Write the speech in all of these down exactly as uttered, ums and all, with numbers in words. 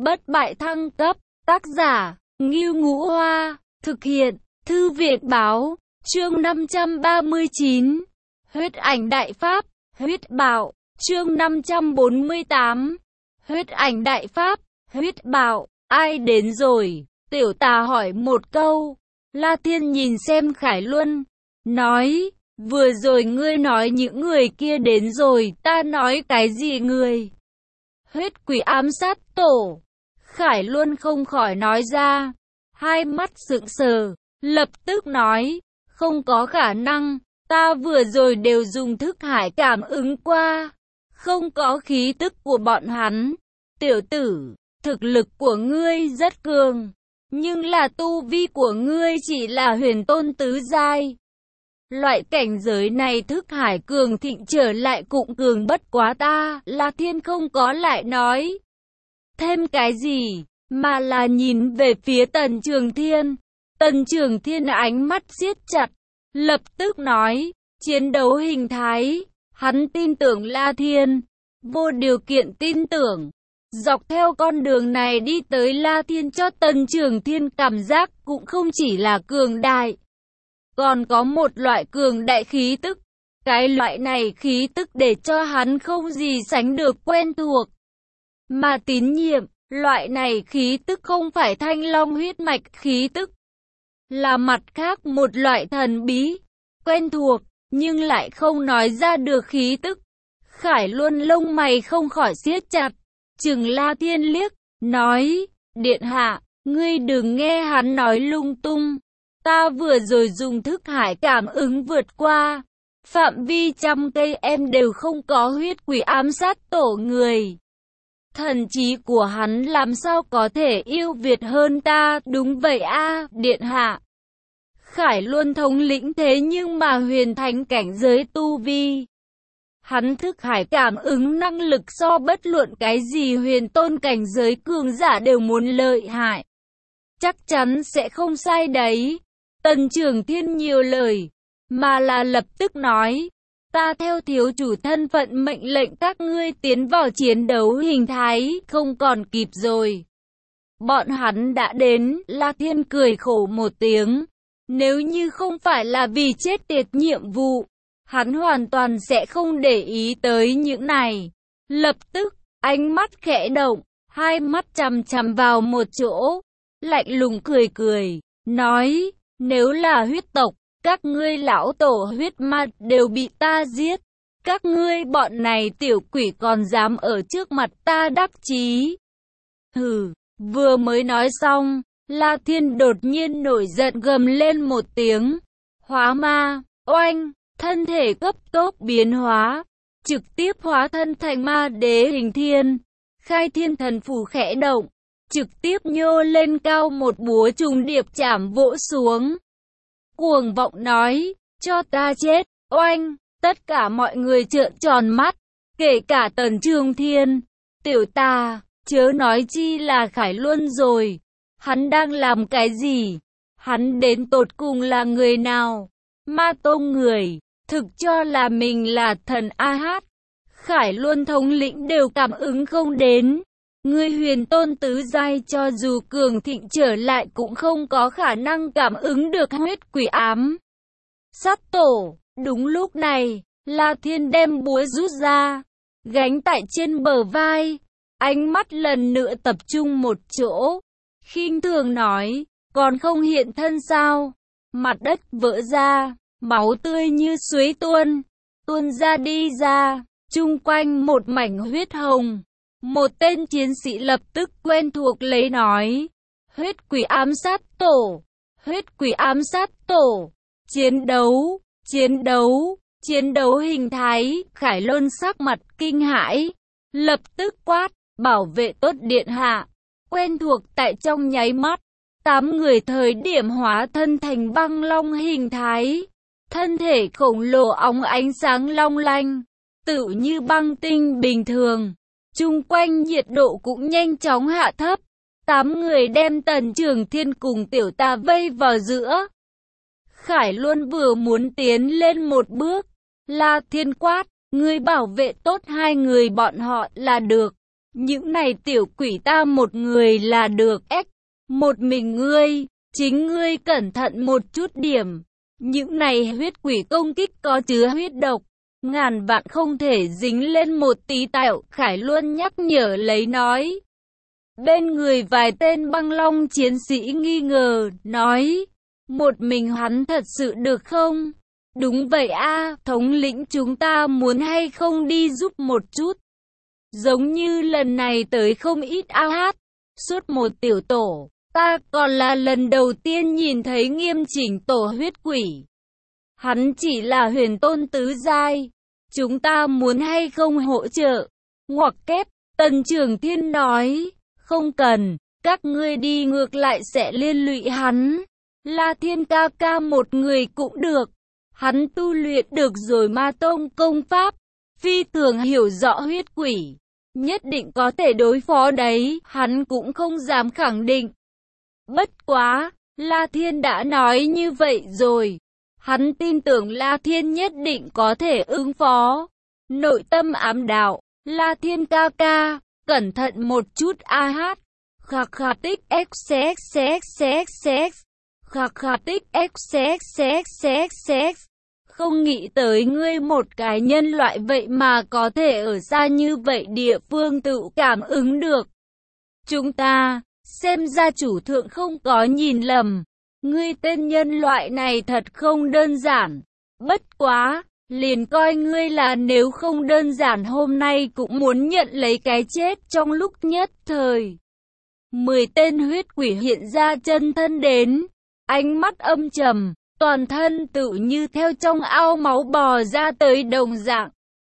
Bất bại thăng cấp, tác giả, Ngưu Ngũ Hoa, thực hiện, Thư viện báo, chương năm trăm ba mươi chín, huyết ảnh đại pháp, huyết bạo, chương năm trăm bốn mươi tám, huyết ảnh đại pháp, huyết bạo, ai đến rồi, tiểu tà hỏi một câu, La Thiên nhìn xem Khải Luân, nói, vừa rồi ngươi nói những người kia đến rồi, ta nói cái gì người? Huyết quỷ ám sát tổ. Khải Luân không khỏi nói ra, hai mắt sững sờ, lập tức nói, không có khả năng, ta vừa rồi đều dùng thức hải cảm ứng qua, không có khí tức của bọn hắn. Tiểu tử, thực lực của ngươi rất cường, nhưng là tu vi của ngươi chỉ là huyền tôn tứ giai. Loại cảnh giới này thức hải cường thịnh trở lại cũng cường bất quá ta, La Thiên không có lại nói thêm cái gì, mà là nhìn về phía Tần Trường Thiên. Tần Trường Thiên ánh mắt siết chặt, lập tức nói, chiến đấu hình thái, hắn tin tưởng La Thiên, vô điều kiện tin tưởng. Dọc theo con đường này đi tới La Thiên cho Tần Trường Thiên cảm giác cũng không chỉ là cường đại, còn có một loại cường đại khí tức. Cái loại này khí tức để cho hắn không gì sánh được quen thuộc, mà tín nhiệm. Loại này khí tức không phải thanh long huyết mạch khí tức, là mặt khác một loại thần bí, quen thuộc, nhưng lại không nói ra được khí tức. Khải Luân lông mày không khỏi siết chặt, chừng La Thiên liếc, nói, điện hạ, ngươi đừng nghe hắn nói lung tung. Ta vừa rồi dùng thức hải cảm ứng vượt qua, phạm vi trăm cây em đều không có huyết quỷ ám sát tổ người. Thần trí của hắn làm sao có thể yêu Việt hơn ta, đúng vậy a, điện hạ. Khải Luân thống lĩnh thế nhưng mà huyền thánh cảnh giới tu vi. Hắn thức hải cảm ứng năng lực so bất luận cái gì huyền tôn cảnh giới cường giả đều muốn lợi hại. Chắc chắn sẽ không sai đấy. Tần Trường Thiên nhiều lời, mà là lập tức nói, ta theo thiếu chủ thân phận mệnh lệnh các ngươi tiến vào chiến đấu hình thái, không còn kịp rồi. Bọn hắn đã đến, La Thiên cười khổ một tiếng, nếu như không phải là vì chết tiệt nhiệm vụ, hắn hoàn toàn sẽ không để ý tới những này. Lập tức, ánh mắt khẽ động, hai mắt chằm chằm vào một chỗ, lạnh lùng cười cười, nói, nếu là huyết tộc, các ngươi lão tổ huyết ma đều bị ta giết. Các ngươi bọn này tiểu quỷ còn dám ở trước mặt ta đắc chí. Hừ, vừa mới nói xong, La Thiên đột nhiên nổi giận gầm lên một tiếng. Hóa ma, oanh, thân thể cấp tốc biến hóa, trực tiếp hóa thân thành ma đế hình thiên. Khai thiên thần phù khẽ động, trực tiếp nhô lên cao một búa trùng điệp chảm vỗ xuống. Cuồng vọng nói, cho ta chết, oanh, tất cả mọi người trợn tròn mắt, kể cả Tần Trường Thiên. Tiểu tà, chớ nói chi là Khải Luân rồi, hắn đang làm cái gì? Hắn đến tột cùng là người nào? Ma tông người, thực cho là mình là thần A Hát. Khải Luân thống lĩnh đều cảm ứng không đến. Người huyền tôn tứ giai cho dù cường thịnh trở lại cũng không có khả năng cảm ứng được huyết quỷ ám sát tổ. Đúng lúc này, La Thiên đem búa rút ra, gánh tại trên bờ vai, ánh mắt lần nữa tập trung một chỗ, khinh thường nói, còn không hiện thân sao? Mặt đất vỡ ra, máu tươi như suối tuôn, tuôn ra đi ra, chung quanh một mảnh huyết hồng. Một tên chiến sĩ lập tức quen thuộc lấy nói, huyết quỷ ám sát tổ, huyết quỷ ám sát tổ, chiến đấu, chiến đấu, chiến đấu hình thái. Khải Luân sắc mặt kinh hãi, lập tức quát, bảo vệ tốt điện hạ. Quen thuộc tại trong nháy mắt, tám người thời điểm hóa thân thành băng long hình thái, thân thể khổng lồ óng ánh sáng long lanh, tựu như băng tinh bình thường. Chung quanh nhiệt độ cũng nhanh chóng hạ thấp. Tám người đem Tần Trường Thiên cùng tiểu tà vây vào giữa. Khải Luân vừa muốn tiến lên một bước, La Thiên quát, ngươi bảo vệ tốt hai người bọn họ là được. Những này tiểu quỷ ta một người là được, ếch, một mình ngươi, chính ngươi cẩn thận một chút điểm. Những này huyết quỷ công kích có chứa huyết độc, ngàn vạn không thể dính lên một tí tẹo, Khải Luân nhắc nhở lấy nói. Bên người vài tên băng long chiến sĩ nghi ngờ, nói, một mình hắn thật sự được không? Đúng vậy a, thống lĩnh chúng ta muốn hay không đi giúp một chút? Giống như lần này tới không ít a hát, suốt một tiểu tổ, ta còn là lần đầu tiên nhìn thấy nghiêm chỉnh tổ huyết quỷ. Hắn chỉ là huyền tôn tứ giai, chúng ta muốn hay không hỗ trợ? Ngoặc kép, Tần Trường Thiên nói, không cần, các ngươi đi ngược lại sẽ liên lụy hắn. La Thiên ca ca một người cũng được, hắn tu luyện được rồi ma tông công pháp, phi thường hiểu rõ huyết quỷ, nhất định có thể đối phó đấy, hắn cũng không dám khẳng định. Bất quá, La Thiên đã nói như vậy rồi, hắn tin tưởng La Thiên nhất định có thể ứng phó. Nội tâm ám đạo, La Thiên ca ca, cẩn thận một chút a hát. Khạc khạc tích x x x x x. Khạc khạc tích x x x x x. Không nghĩ tới ngươi một cái nhân loại vậy mà có thể ở xa như vậy địa phương tự cảm ứng được. Chúng ta, xem ra chủ thượng không có nhìn lầm. Ngươi tên nhân loại này thật không đơn giản. Bất quá, liền coi ngươi là nếu không đơn giản hôm nay cũng muốn nhận lấy cái chết trong lúc nhất thời. Mười tên huyết quỷ hiện ra chân thân đến, ánh mắt âm trầm, toàn thân tự như theo trong ao máu bò ra tới đồng dạng.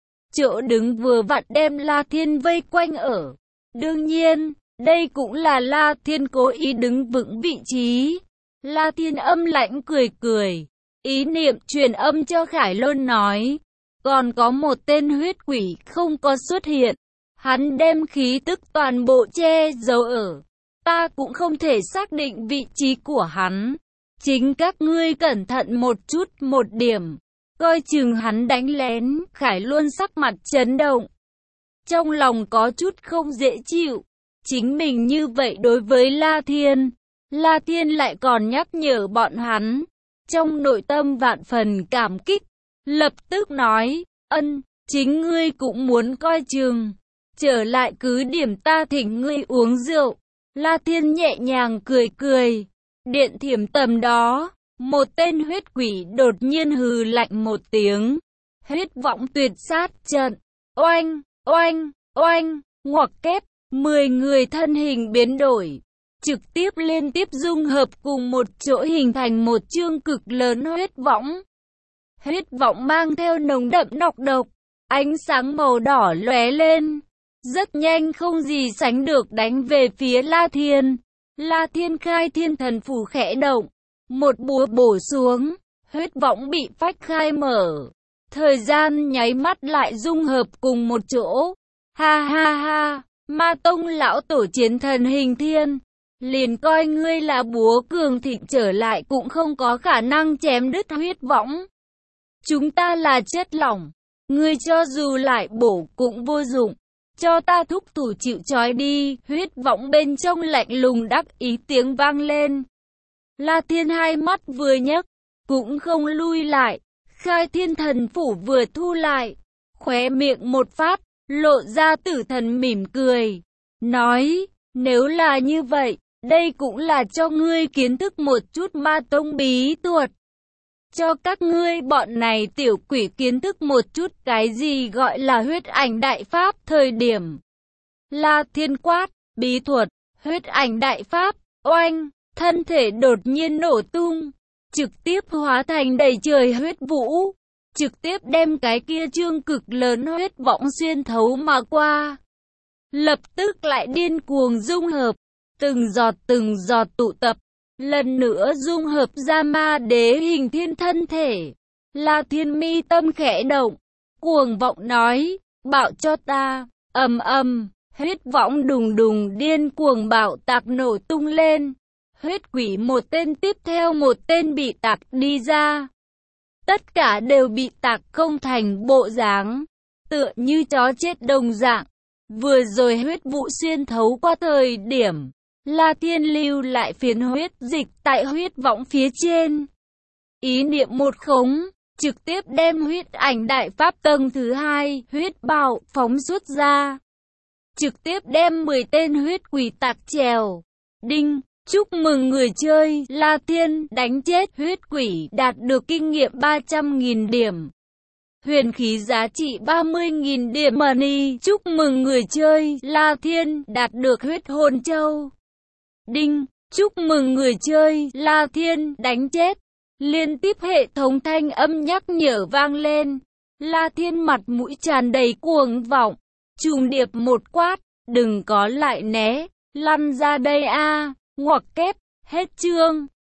Chỗ đứng vừa vặn đem La Thiên vây quanh ở. Đương nhiên, đây cũng là La Thiên cố ý đứng vững vị trí. La Thiên âm lãnh cười cười, ý niệm truyền âm cho Khải Luân nói, còn có một tên huyết quỷ không có xuất hiện, hắn đem khí tức toàn bộ che giấu ở, ta cũng không thể xác định vị trí của hắn, chính các ngươi cẩn thận một chút một điểm, coi chừng hắn đánh lén. Khải Luân sắc mặt chấn động, trong lòng có chút không dễ chịu, chính mình như vậy đối với La Thiên, La Thiên lại còn nhắc nhở bọn hắn, trong nội tâm vạn phần cảm kích, lập tức nói, ân, chính ngươi cũng muốn coi chừng, trở lại cứ điểm ta thỉnh ngươi uống rượu. La Thiên nhẹ nhàng cười cười, điện thiểm tầm đó, một tên huyết quỷ đột nhiên hừ lạnh một tiếng, huyết vọng tuyệt sát trận, oanh, oanh, oanh, ngoặc kép, mười người thân hình biến đổi, trực tiếp liên tiếp dung hợp cùng một chỗ hình thành một chương cực lớn huyết võng. Huyết võng mang theo nồng đậm nọc độc, ánh sáng màu đỏ lóe lên, rất nhanh không gì sánh được đánh về phía La Thiên. La Thiên khai thiên thần phù khẽ động, một búa bổ xuống, huyết võng bị phách khai mở, thời gian nháy mắt lại dung hợp cùng một chỗ. Ha ha ha, Ma Tông lão tổ chiến thần hình thiên, liền coi ngươi là búa cường thịnh trở lại cũng không có khả năng chém đứt huyết võng. Chúng ta là chất lỏng, ngươi cho dù lại bổ cũng vô dụng, cho ta thúc thủ chịu trói đi. Huyết võng bên trong lạnh lùng đắc ý tiếng vang lên. La Thiên hai mắt vừa nhấc, cũng không lui lại, khai thiên thần phủ vừa thu lại, khóe miệng một phát, lộ ra tử thần mỉm cười, nói, nếu là như vậy, đây cũng là cho ngươi kiến thức một chút Ma Tông bí thuật. Cho các ngươi bọn này tiểu quỷ kiến thức một chút cái gì gọi là huyết ảnh đại pháp. Thời điểm La Thiên quát, bí thuật, huyết ảnh đại pháp, oanh, thân thể đột nhiên nổ tung, trực tiếp hóa thành đầy trời huyết vũ, trực tiếp đem cái kia chương cực lớn huyết võng xuyên thấu mà qua. Lập tức lại điên cuồng dung hợp, từng giọt từng giọt tụ tập, lần nữa dung hợp ra ma đế hình thiên thân thể. La Thiên mi tâm khẽ động, cuồng vọng nói, bạo cho ta, ầm ầm, huyết võng đùng đùng điên cuồng bạo tạc nổ tung lên. Huyết quỷ một tên tiếp theo một tên bị tạc đi ra. Tất cả đều bị tạc không thành bộ dáng, tựa như chó chết đồng dạng. Vừa rồi huyết vụ xuyên thấu qua thời điểm La Thiên lưu lại phiến huyết dịch tại huyết võng phía trên. Ý niệm một khống, trực tiếp đem huyết ảnh đại pháp tầng thứ hai, huyết bạo, phóng xuất ra. Trực tiếp đem mười tên huyết quỷ tạc trèo. Đinh, chúc mừng người chơi, La Thiên, đánh chết huyết quỷ, đạt được kinh nghiệm ba trăm nghìn điểm. Huyền khí giá trị ba mươi nghìn điểm money, chúc mừng người chơi, La Thiên, đạt được huyết hồn châu. Đinh, chúc mừng người chơi, La Thiên, đánh chết. Liên tiếp hệ thống thanh âm nhắc nhở vang lên. La Thiên mặt mũi tràn đầy cuồng vọng. Trùng điệp một quát, đừng có lại né, lăn ra đây a, ngoặc kép, hết chương.